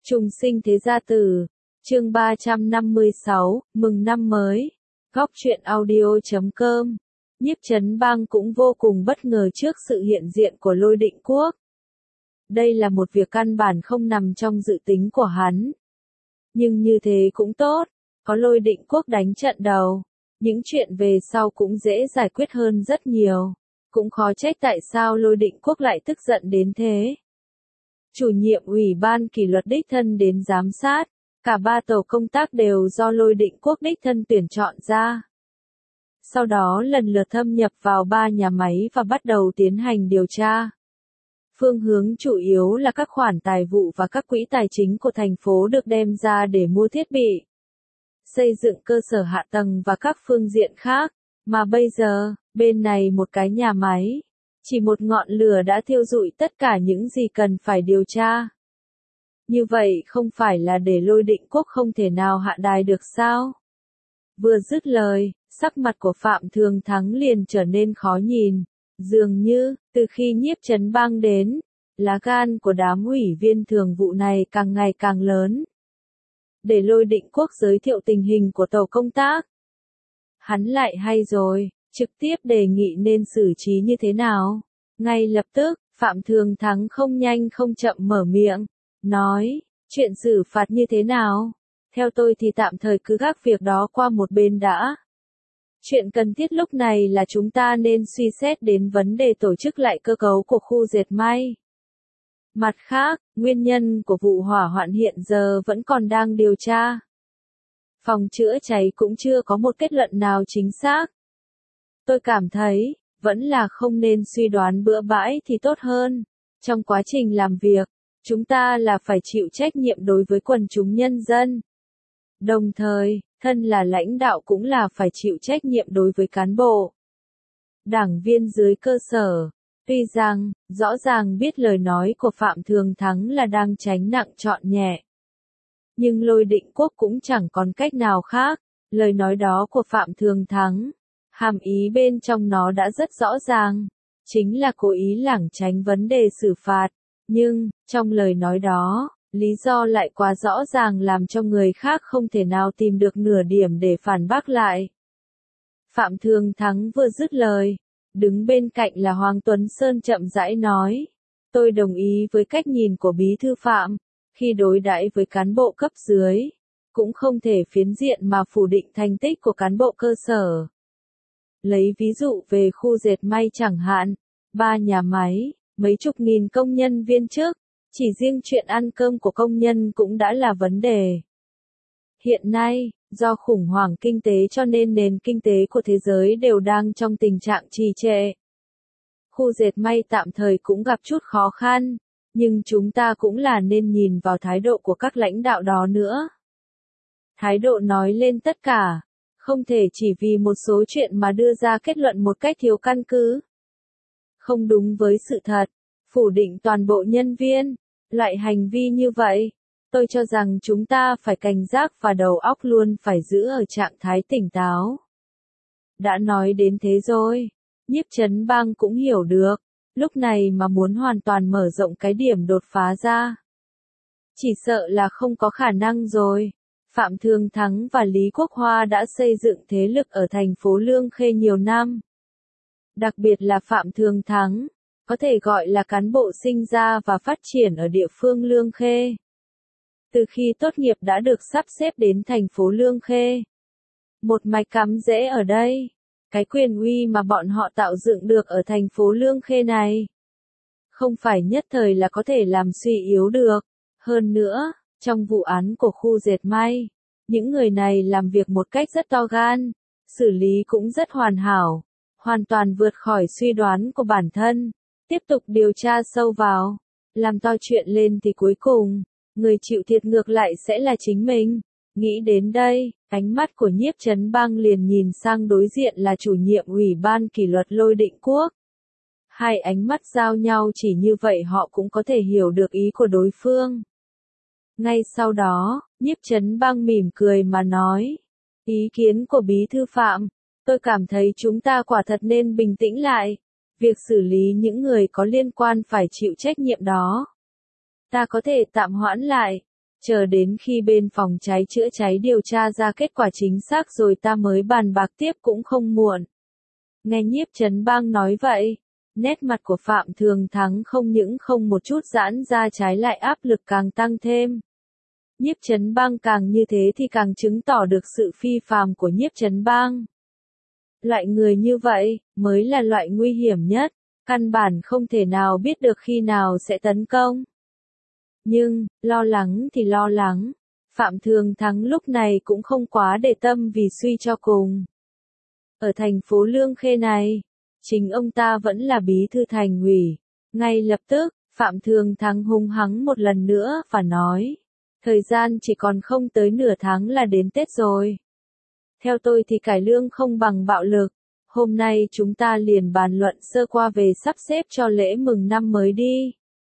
Trùng sinh thế gia tử, chương 356, mừng năm mới. Góc truyện audio.com. Nhiếp Chấn Bang cũng vô cùng bất ngờ trước sự hiện diện của Lôi Định Quốc. Đây là một việc căn bản không nằm trong dự tính của hắn. Nhưng như thế cũng tốt, có Lôi Định Quốc đánh trận đầu, những chuyện về sau cũng dễ giải quyết hơn rất nhiều. Cũng khó trách tại sao Lôi Định Quốc lại tức giận đến thế. Chủ nhiệm ủy ban kỷ luật đích thân đến giám sát, cả 3 tổ công tác đều do Lôi Định Quốc đích thân tuyển chọn ra. Sau đó lần lượt thâm nhập vào 3 nhà máy và bắt đầu tiến hành điều tra. Phương hướng chủ yếu là các khoản tài vụ và các quỹ tài chính của thành phố được đem ra để mua thiết bị, xây dựng cơ sở hạ tầng và các phương diện khác. Mà bây giờ, bên này một cái nhà máy, chỉ một ngọn lửa đã thiêu rụi tất cả những gì cần phải điều tra. Như vậy không phải là để Lôi Định Quốc không thể nào hạ đài được sao? Vừa dứt lời, sắc mặt của Phạm Thường Thắng liền trở nên khó nhìn. Dường như, từ khi Nhiếp Chấn Bang đến, lá gan của đám ủy viên thường vụ này càng ngày càng lớn. Để Lôi Định Quốc giới thiệu tình hình của tổ công tác. Hắn lại hay rồi, trực tiếp đề nghị nên xử trí như thế nào. Ngay lập tức, Phạm Thường Thắng không nhanh không chậm mở miệng, nói, chuyện xử phạt như thế nào? Theo tôi thì tạm thời cứ gác việc đó qua một bên đã. Chuyện cần thiết lúc này là chúng ta nên suy xét đến vấn đề tổ chức lại cơ cấu của khu dệt may. Mặt khác, nguyên nhân của vụ hỏa hoạn hiện giờ vẫn còn đang điều tra. Phòng chữa cháy cũng chưa có một kết luận nào chính xác. Tôi cảm thấy, vẫn là không nên suy đoán bừa bãi thì tốt hơn. Trong quá trình làm việc, chúng ta là phải chịu trách nhiệm đối với quần chúng nhân dân. Đồng thời, thân là lãnh đạo cũng là phải chịu trách nhiệm đối với cán bộ, đảng viên dưới cơ sở. Tuy rằng, rõ ràng biết lời nói của Phạm Thường Thắng là đang tránh nặng chọn nhẹ. Nhưng Lôi Định Quốc cũng chẳng còn cách nào khác. Lời nói đó của Phạm Thường Thắng, hàm ý bên trong nó đã rất rõ ràng. Chính là cố ý lảng tránh vấn đề xử phạt. Nhưng, trong lời nói đó, lý do lại quá rõ ràng làm cho người khác không thể nào tìm được nửa điểm để phản bác lại. Phạm Thường Thắng vừa dứt lời, đứng bên cạnh là Hoàng Tuấn Sơn chậm rãi nói. Tôi đồng ý với cách nhìn của Bí thư Phạm, khi đối đãi với cán bộ cấp dưới, cũng không thể phiến diện mà phủ định thành tích của cán bộ cơ sở. Lấy ví dụ về khu dệt may chẳng hạn, 3 nhà máy, mấy chục nghìn công nhân viên chức, chỉ riêng chuyện ăn cơm của công nhân cũng đã là vấn đề. Hiện nay, do khủng hoảng kinh tế cho nên nền kinh tế của thế giới đều đang trong tình trạng trì trệ. Khu dệt may tạm thời cũng gặp chút khó khăn, nhưng chúng ta cũng là nên nhìn vào thái độ của các lãnh đạo đó nữa. Thái độ nói lên tất cả, không thể chỉ vì một số chuyện mà đưa ra kết luận một cách thiếu căn cứ. Không đúng với sự thật, phủ định toàn bộ nhân viên, loại hành vi như vậy. Tôi cho rằng chúng ta phải cảnh giác và đầu óc luôn phải giữ ở trạng thái tỉnh táo. Đã nói đến thế rồi, Nhiếp Chấn Bang cũng hiểu được, lúc này mà muốn hoàn toàn mở rộng cái điểm đột phá ra, chỉ sợ là không có khả năng rồi. Phạm Thường Thắng và Lý Quốc Hoa đã xây dựng thế lực ở thành phố Lương Khê nhiều năm. Đặc biệt là Phạm Thường Thắng, có thể gọi là cán bộ sinh ra và phát triển ở địa phương Lương Khê. Từ khi tốt nghiệp đã được sắp xếp đến thành phố Lương Khê. Một mạch cắm rễ ở đây. Cái quyền uy mà bọn họ tạo dựng được ở thành phố Lương Khê này, không phải nhất thời là có thể làm suy yếu được. Hơn nữa, trong vụ án của khu dệt may, những người này làm việc một cách rất to gan, xử lý cũng rất hoàn hảo, hoàn toàn vượt khỏi suy đoán của bản thân. Tiếp tục điều tra sâu vào, làm to chuyện lên thì cuối cùng, người chịu thiệt ngược lại sẽ là chính mình. Nghĩ đến đây, ánh mắt của Nhiếp Chấn Bang liền nhìn sang đối diện là chủ nhiệm ủy ban kỷ luật Lôi Định Quốc. Hai ánh mắt giao nhau chỉ như vậy họ cũng có thể hiểu được ý của đối phương. Ngay sau đó, Nhiếp Chấn Bang mỉm cười mà nói. Ý kiến của Bí thư Phạm, tôi cảm thấy chúng ta quả thật nên bình tĩnh lại. Việc xử lý những người có liên quan phải chịu trách nhiệm đó. Ta có thể tạm hoãn lại. Chờ đến khi bên phòng cháy chữa cháy điều tra ra kết quả chính xác rồi ta mới bàn bạc tiếp cũng không muộn. Nghe Nhiếp Chấn Bang nói vậy, nét mặt của Phạm Thường Thắng không những không một chút giãn ra, trái lại áp lực càng tăng thêm. Nhiếp Chấn Bang càng như thế thì càng chứng tỏ được sự phi phàm của Nhiếp Chấn Bang. Loại người như vậy mới là loại nguy hiểm nhất, căn bản không thể nào biết được khi nào sẽ tấn công. Nhưng, lo lắng thì lo lắng, Phạm Thường Thắng lúc này cũng không quá để tâm vì suy cho cùng. Ở thành phố Lương Khê này, chính ông ta vẫn là bí thư thành ủy. Ngay lập tức, Phạm Thường Thắng hung hăng một lần nữa và nói, thời gian chỉ còn không tới nửa tháng là đến Tết rồi. Theo tôi thì cải lương không bằng bạo lực. Hôm nay chúng ta liền bàn luận sơ qua về sắp xếp cho lễ mừng năm mới đi.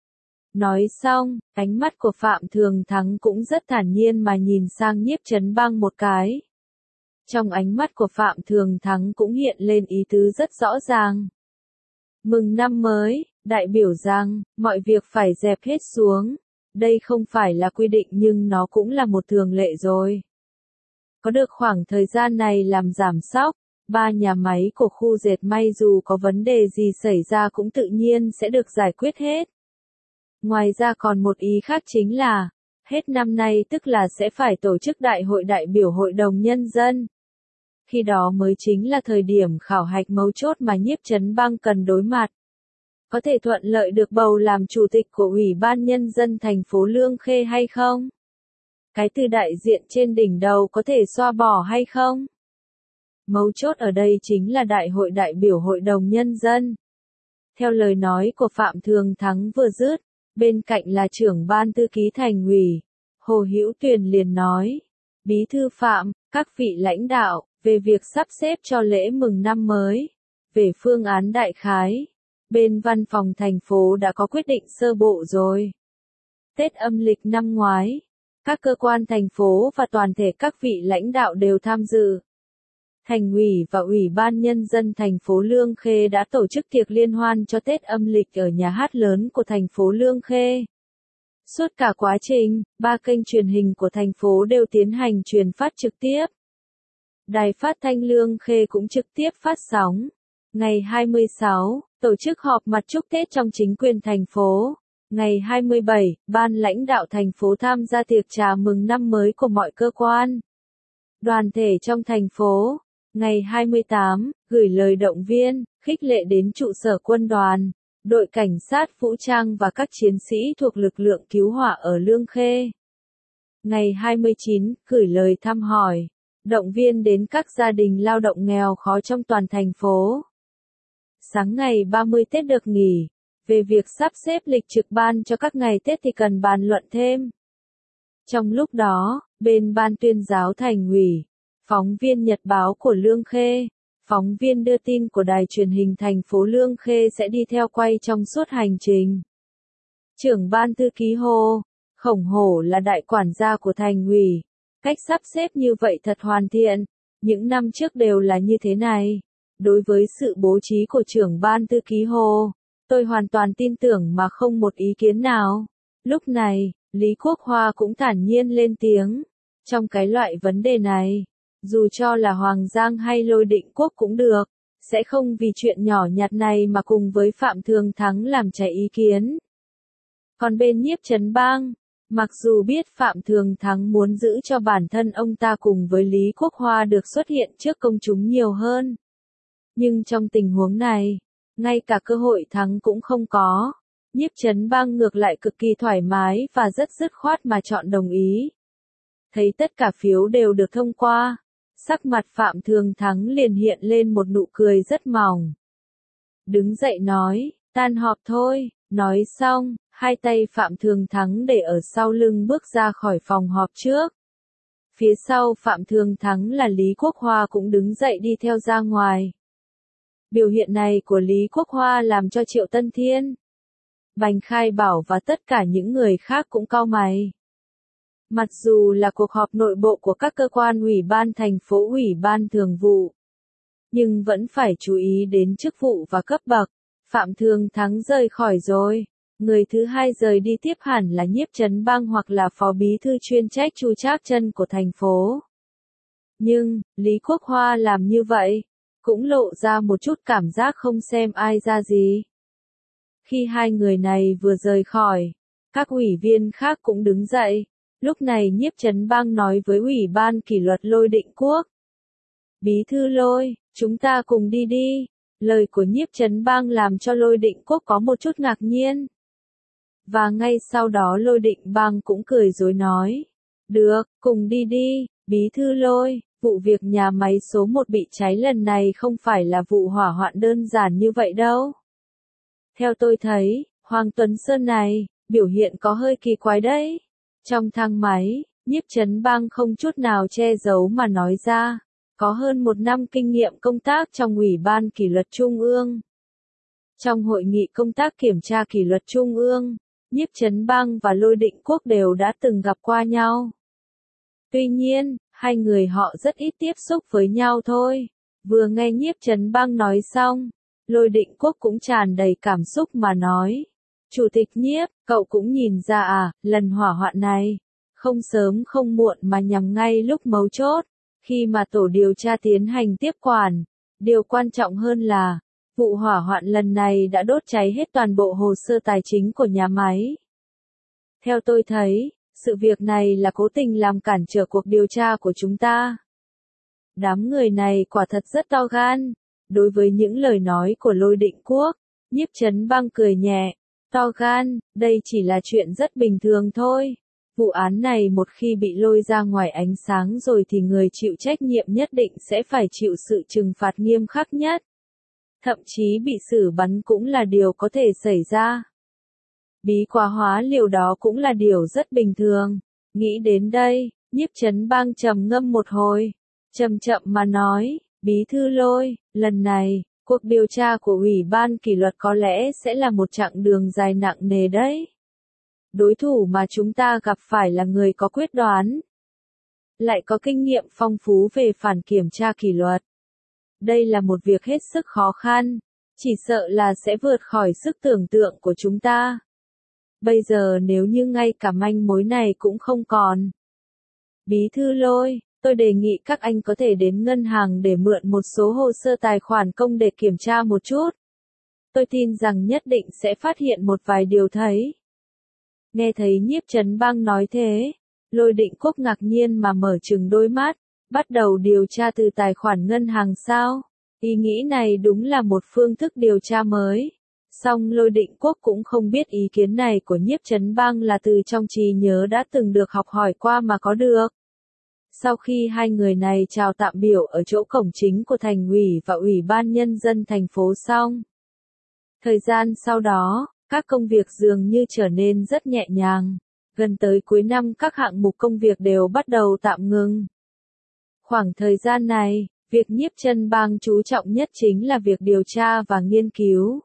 Nói xong, ánh mắt của Phạm Thường Thắng cũng rất thản nhiên mà nhìn sang Nhiếp Chấn Bang một cái. Trong ánh mắt của Phạm Thường Thắng cũng hiện lên ý tứ rất rõ ràng. Mừng năm mới, đại biểu rằng, mọi việc phải dẹp hết xuống. Đây không phải là quy định nhưng nó cũng là một thường lệ rồi. Có được khoảng thời gian này làm giảm sóc, 3 nhà máy của khu dệt may dù có vấn đề gì xảy ra cũng tự nhiên sẽ được giải quyết hết. Ngoài ra còn một ý khác chính là, hết năm nay tức là sẽ phải tổ chức đại hội đại biểu Hội đồng Nhân dân. Khi đó mới chính là thời điểm khảo hạch mấu chốt mà Nhiếp Chấn Bang cần đối mặt. Có thể thuận lợi được bầu làm chủ tịch của Ủy ban Nhân dân thành phố Lương Khê hay không? Cái từ đại diện trên đỉnh đầu có thể xóa bỏ hay không? Mấu chốt ở đây chính là đại hội đại biểu Hội đồng Nhân dân. Theo lời nói của Phạm Thường Thắng vừa dứt, bên cạnh là trưởng ban thư ký thành ủy, Hồ Hữu Tuyền liền nói, Bí thư Phạm, các vị lãnh đạo, về việc sắp xếp cho lễ mừng năm mới, về phương án đại khái, bên văn phòng thành phố đã có quyết định sơ bộ rồi. Tết âm lịch năm ngoái, các cơ quan thành phố và toàn thể các vị lãnh đạo đều tham dự. Thành ủy và Ủy ban Nhân dân thành phố Lương Khê đã tổ chức tiệc liên hoan cho Tết âm lịch ở nhà hát lớn của thành phố Lương Khê. Suốt cả quá trình, 3 kênh truyền hình của thành phố đều tiến hành truyền phát trực tiếp. Đài phát thanh Lương Khê cũng trực tiếp phát sóng. Ngày 26, tổ chức họp mặt chúc Tết trong chính quyền thành phố. Ngày 27, ban lãnh đạo thành phố tham gia tiệc chào mừng năm mới của mọi cơ quan, đoàn thể trong thành phố. Ngày 28, gửi lời động viên, khích lệ đến trụ sở quân đoàn, đội cảnh sát vũ trang và các chiến sĩ thuộc lực lượng cứu hỏa ở Lương Khê. Ngày 29, gửi lời thăm hỏi, động viên đến các gia đình lao động nghèo khó trong toàn thành phố. Sáng ngày 30 Tết được nghỉ. Về việc sắp xếp lịch trực ban cho các ngày Tết thì cần bàn luận thêm. Trong lúc đó, bên ban tuyên giáo thành ủy, phóng viên nhật báo của Lương Khê, phóng viên đưa tin của đài truyền hình thành phố Lương Khê sẽ đi theo quay trong suốt hành trình. Trưởng ban thư ký Hồ Khổng Hổ là đại quản gia của thành ủy. Cách sắp xếp như vậy thật hoàn thiện. Những năm trước đều là như thế này. Đối với sự bố trí của trưởng ban thư ký Hồ, tôi hoàn toàn tin tưởng mà không một ý kiến nào. Lúc này, Lý Quốc Hoa cũng thản nhiên lên tiếng. Trong cái loại vấn đề này, dù cho là Hoàng Giang hay Lôi Định Quốc cũng được, sẽ không vì chuyện nhỏ nhặt này mà cùng với Phạm Thường Thắng làm trái ý kiến. Còn bên Nhiếp Chấn Bang, mặc dù biết Phạm Thường Thắng muốn giữ cho bản thân ông ta cùng với Lý Quốc Hoa được xuất hiện trước công chúng nhiều hơn. Nhưng trong tình huống này, ngay cả cơ hội thắng cũng không có. Nhiếp Chấn Bang ngược lại cực kỳ thoải mái và rất dứt khoát mà chọn đồng ý. Thấy tất cả phiếu đều được thông qua, sắc mặt Phạm Thường Thắng liền hiện lên một nụ cười rất mỏng. Đứng dậy nói, tan họp thôi. Nói xong, hai tay Phạm Thường Thắng để ở sau lưng bước ra khỏi phòng họp trước. Phía sau Phạm Thường Thắng là Lý Quốc Hoa cũng đứng dậy đi theo ra ngoài. Biểu hiện này của Lý Quốc Hoa làm cho Triệu Tân Thiên, Bành Khai Bảo và tất cả những người khác cũng cau mày. Mặc dù là cuộc họp nội bộ của các cơ quan ủy ban thành phố, ủy ban thường vụ, nhưng vẫn phải chú ý đến chức vụ và cấp bậc. Phạm Thường Thắng rời khỏi rồi. Người thứ hai rời đi tiếp hẳn là Nhiếp Chấn Bang hoặc là phó bí thư chuyên trách Chu Trác Chân của thành phố. Nhưng, Lý Quốc Hoa làm như vậy, cũng lộ ra một chút cảm giác không xem ai ra gì. Khi hai người này vừa rời khỏi, các ủy viên khác cũng đứng dậy. Lúc này Nhiếp Chấn Bang nói với Ủy ban kỷ luật Lôi Định Quốc. Bí thư Lôi, chúng ta cùng đi đi. Lời của Nhiếp Chấn Bang làm cho Lôi Định Quốc có một chút ngạc nhiên. Và ngay sau đó Lôi Định Bang cũng cười rối nói. Được, cùng đi đi, bí thư Lôi, vụ việc nhà máy số 1 bị cháy lần này không phải là vụ hỏa hoạn đơn giản như vậy đâu. Theo tôi thấy, Hoàng Tuấn Sơn này, biểu hiện có hơi kỳ quái đấy. Trong thang máy, Nhiếp Chấn Bang không chút nào che giấu mà nói ra, có hơn 1 năm kinh nghiệm công tác trong Ủy ban kỷ luật Trung ương. Trong hội nghị công tác kiểm tra kỷ luật Trung ương, Nhiếp Chấn Bang và Lôi Định Quốc đều đã từng gặp qua nhau. Tuy nhiên, hai người họ rất ít tiếp xúc với nhau thôi. Vừa nghe Nhiếp Chấn Bang nói xong, Lôi Định Quốc cũng tràn đầy cảm xúc mà nói. Chủ tịch Nhiếp, cậu cũng nhìn ra à, lần hỏa hoạn này, không sớm không muộn mà nhằm ngay lúc mấu chốt, khi mà tổ điều tra tiến hành tiếp quản. Điều quan trọng hơn là, vụ hỏa hoạn lần này đã đốt cháy hết toàn bộ hồ sơ tài chính của nhà máy. Theo tôi thấy, sự việc này là cố tình làm cản trở cuộc điều tra của chúng ta. Đám người này quả thật rất to gan. Đối với những lời nói của Lôi Định Quốc, Nhiếp Chấn Bang cười nhẹ. To gan, đây chỉ là chuyện rất bình thường thôi. Vụ án này một khi bị lôi ra ngoài ánh sáng rồi thì người chịu trách nhiệm nhất định sẽ phải chịu sự trừng phạt nghiêm khắc nhất. Thậm chí bị xử bắn cũng là điều có thể xảy ra. Bí quá hóa liều đó cũng là điều rất bình thường. Nghĩ đến đây, Nhiếp Chấn Bang trầm ngâm một hồi, chậm chậm mà nói, bí thư Lôi, lần này, cuộc điều tra của Ủy ban kỷ luật có lẽ sẽ là một chặng đường dài nặng nề đấy. Đối thủ mà chúng ta gặp phải là người có quyết đoán, lại có kinh nghiệm phong phú về phản kiểm tra kỷ luật. Đây là một việc hết sức khó khăn, chỉ sợ là sẽ vượt khỏi sức tưởng tượng của chúng ta. Bây giờ nếu như ngay cả manh mối này cũng không còn. Bí thư Lôi, tôi đề nghị các anh có thể đến ngân hàng để mượn một số hồ sơ tài khoản công để kiểm tra một chút. Tôi tin rằng nhất định sẽ phát hiện một vài điều thấy. Nghe thấy Nhiếp Chấn Bang nói thế, Lôi Định Quốc ngạc nhiên mà mở trừng đôi mắt, bắt đầu điều tra từ tài khoản ngân hàng sao? Ý nghĩ này đúng là một phương thức điều tra mới. Song Lôi Định Quốc cũng không biết ý kiến này của Nhiếp Chấn Bang là từ trong trí nhớ đã từng được học hỏi qua mà có được. Sau khi hai người này chào tạm biểu ở chỗ cổng chính của thành ủy và Ủy ban Nhân dân thành phố xong. Thời gian sau đó, các công việc dường như trở nên rất nhẹ nhàng. Gần tới cuối năm các hạng mục công việc đều bắt đầu tạm ngừng. Khoảng thời gian này, việc Nhiếp Chấn Bang chú trọng nhất chính là việc điều tra và nghiên cứu.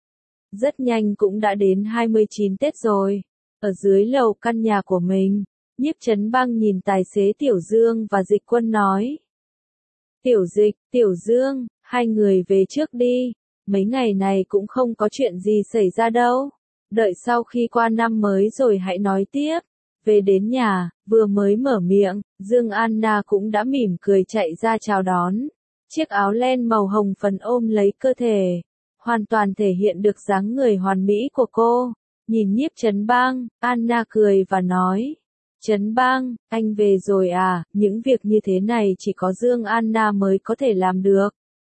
Rất nhanh cũng đã đến 29 Tết rồi. Ở dưới lầu căn nhà của mình, Nhiếp Chấn Bang nhìn tài xế Tiểu Dương và Dịch Quân nói. Tiểu Dịch, Tiểu Dương, hai người về trước đi. Mấy ngày này cũng không có chuyện gì xảy ra đâu. Đợi sau khi qua năm mới rồi hãy nói tiếp. Về đến nhà, vừa mới mở miệng, Dương Anna cũng đã mỉm cười chạy ra chào đón. Chiếc áo len màu hồng phấn ôm lấy cơ thể, hoàn toàn thể hiện được dáng người hoàn mỹ của cô. Nhìn Nhiếp Chấn Bang, Anna cười và nói. Chấn Bang, anh về rồi à, những việc như thế này chỉ có Dương Anna mới có thể làm được.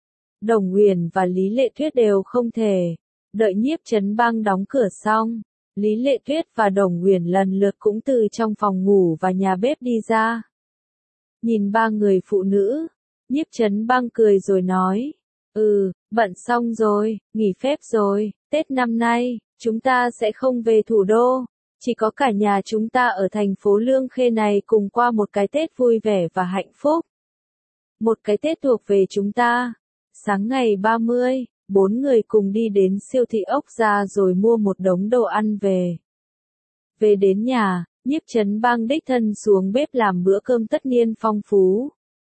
Đồng Uyển và Lý Lệ Tuyết đều không thể. Đợi Nhiếp Chấn Bang đóng cửa xong, Lý Lệ Tuyết và Đồng Uyển lần lượt cũng từ trong phòng ngủ và nhà bếp đi ra. Nhìn ba người phụ nữ, Nhiếp Chấn Bang cười rồi nói, bận xong rồi, nghỉ phép rồi, Tết năm nay, chúng ta sẽ không về thủ đô, chỉ có cả nhà chúng ta ở thành phố Lương Khê này cùng qua một cái Tết vui vẻ và hạnh phúc. Một cái Tết thuộc về chúng ta. Sáng ngày 30, 4 người cùng đi đến siêu thị Ốc Gia rồi mua một đống đồ ăn về. Về đến nhà, Nhiếp Chấn Bang đích thân xuống bếp làm bữa cơm tất niên phong phú.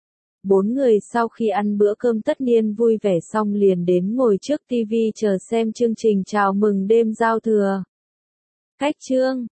4 người sau khi ăn bữa cơm tất niên vui vẻ xong liền đến ngồi trước TV chờ xem chương trình chào mừng đêm giao thừa. Cách chương